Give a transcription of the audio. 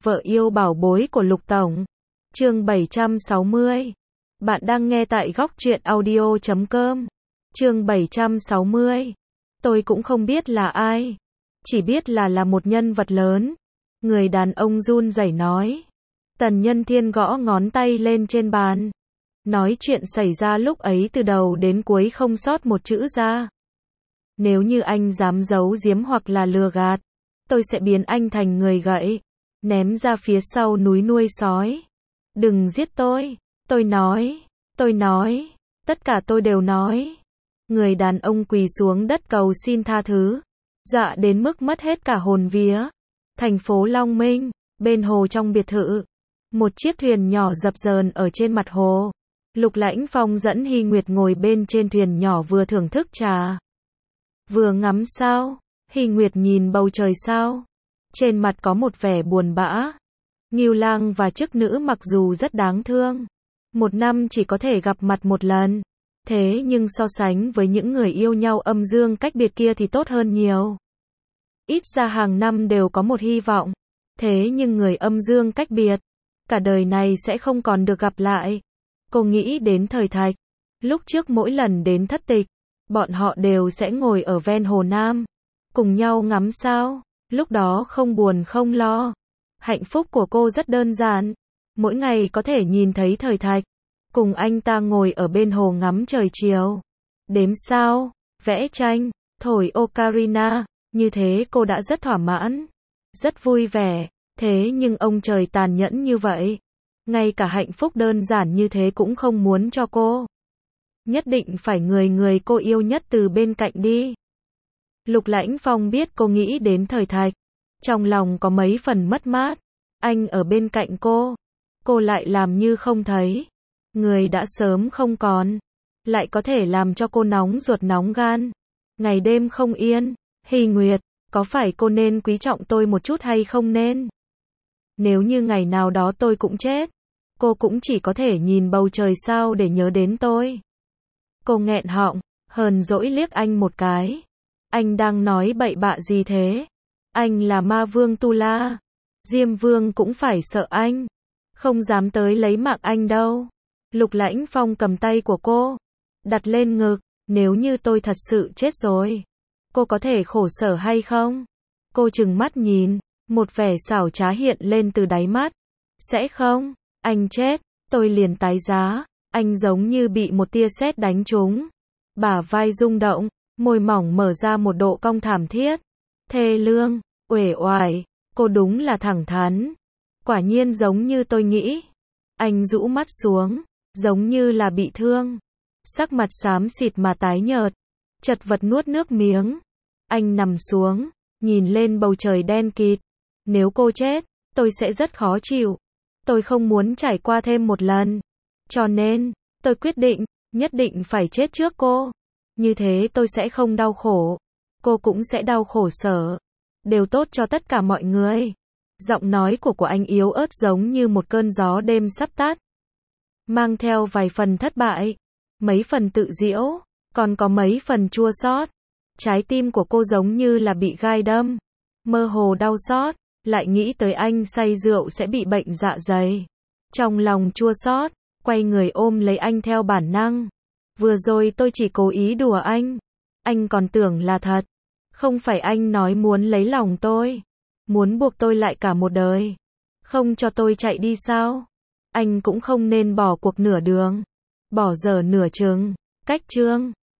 Vợ yêu bảo bối của Lục Tổng. Chương 760. Bạn đang nghe tại góc truyện audio.com. Chương 760. Tôi cũng không biết là ai. Chỉ biết là một nhân vật lớn. Người đàn ông run rẩy nói. Tần Nhân Thiên gõ ngón tay lên trên bàn. Nói chuyện xảy ra lúc ấy từ đầu đến cuối không sót một chữ ra. Nếu như anh dám giấu giếm hoặc là lừa gạt, tôi sẽ biến anh thành người gậy, ném ra phía sau núi nuôi sói. Đừng giết tôi nói, tất cả tôi đều nói. Người đàn ông quỳ xuống đất cầu xin tha thứ, dọa đến mức mất hết cả hồn vía. Thành phố Long Minh, bên hồ trong biệt thự, một chiếc thuyền nhỏ dập dờn ở trên mặt hồ. Lục Lãnh Phong dẫn Hy Nguyệt ngồi bên trên thuyền nhỏ vừa thưởng thức trà, vừa ngắm sao. Hy Nguyệt nhìn bầu trời sao, trên mặt có một vẻ buồn bã. Ngưu Lang và chức nữ mặc dù rất đáng thương, một năm chỉ có thể gặp mặt một lần, thế nhưng so sánh với những người yêu nhau âm dương cách biệt kia thì tốt hơn nhiều. Ít ra hàng năm đều có một hy vọng, thế nhưng người âm dương cách biệt, cả đời này sẽ không còn được gặp lại. Cô nghĩ đến Thời Thạch, lúc trước mỗi lần đến thất tịch, bọn họ đều sẽ ngồi ở ven hồ Nam, cùng nhau ngắm sao, lúc đó không buồn không lo. Hạnh phúc của cô rất đơn giản, mỗi ngày có thể nhìn thấy Thời Thạch, cùng anh ta ngồi ở bên hồ ngắm trời chiều, đếm sao, vẽ tranh, thổi ocarina, như thế cô đã rất thỏa mãn, rất vui vẻ. Thế nhưng ông trời tàn nhẫn như vậy, ngay cả hạnh phúc đơn giản như thế cũng không muốn cho cô. Nhất định phải người cô yêu nhất từ bên cạnh đi. Lục Lãnh Phong biết cô nghĩ đến Thời Thạch, trong lòng có mấy phần mất mát. Anh ở bên cạnh cô lại làm như không thấy. Người đã sớm không còn, lại có thể làm cho cô nóng ruột nóng gan, ngày đêm không yên. Hy Nguyệt, có phải cô nên quý trọng tôi một chút hay không nên? Nếu như ngày nào đó tôi cũng chết, cô cũng chỉ có thể nhìn bầu trời sao để nhớ đến tôi. Cô nghẹn họng, hờn dỗi liếc anh một cái. Anh đang nói bậy bạ gì thế? Anh là ma vương Tu La, Diêm Vương cũng phải sợ anh, không dám tới lấy mạng anh đâu. Lục Lãnh Phong cầm tay của cô, đặt lên ngực. Nếu như tôi thật sự chết rồi, cô có thể khổ sở hay không? Cô trừng mắt nhìn, một vẻ xảo trá hiện lên từ đáy mắt. Sẽ không, anh chết, tôi liền tái giá. Anh giống như bị một tia sét đánh trúng, bả vai rung động, môi mỏng mở ra một độ cong thảm thiết, thê lương, uể oải. Cô đúng là thẳng thắn, quả nhiên giống như tôi nghĩ. Anh rũ mắt xuống, giống như là bị thương, sắc mặt xám xịt mà tái nhợt, chật vật nuốt nước miếng. Anh nằm xuống, nhìn lên bầu trời đen kịt. Nếu cô chết, tôi sẽ rất khó chịu. Tôi không muốn trải qua thêm một lần. Cho nên, tôi quyết định, nhất định phải chết trước cô. Như thế tôi sẽ không đau khổ, cô cũng sẽ đau khổ sở. Đều tốt cho tất cả mọi người. Giọng nói của anh yếu ớt giống như một cơn gió đêm sắp tắt, mang theo vài phần thất bại, mấy phần tự giễu, còn có mấy phần chua xót. Trái tim của cô giống như là bị gai đâm, mơ hồ đau xót, lại nghĩ tới anh say rượu sẽ bị bệnh dạ dày. Trong lòng chua xót, quay người ôm lấy anh theo bản năng. Vừa rồi tôi chỉ cố ý đùa anh còn tưởng là thật. Không phải anh nói muốn lấy lòng tôi, muốn buộc tôi lại cả một đời, không cho tôi chạy đi sao? Anh cũng không nên bỏ cuộc nửa đường, bỏ dở nửa chừng. Cách chương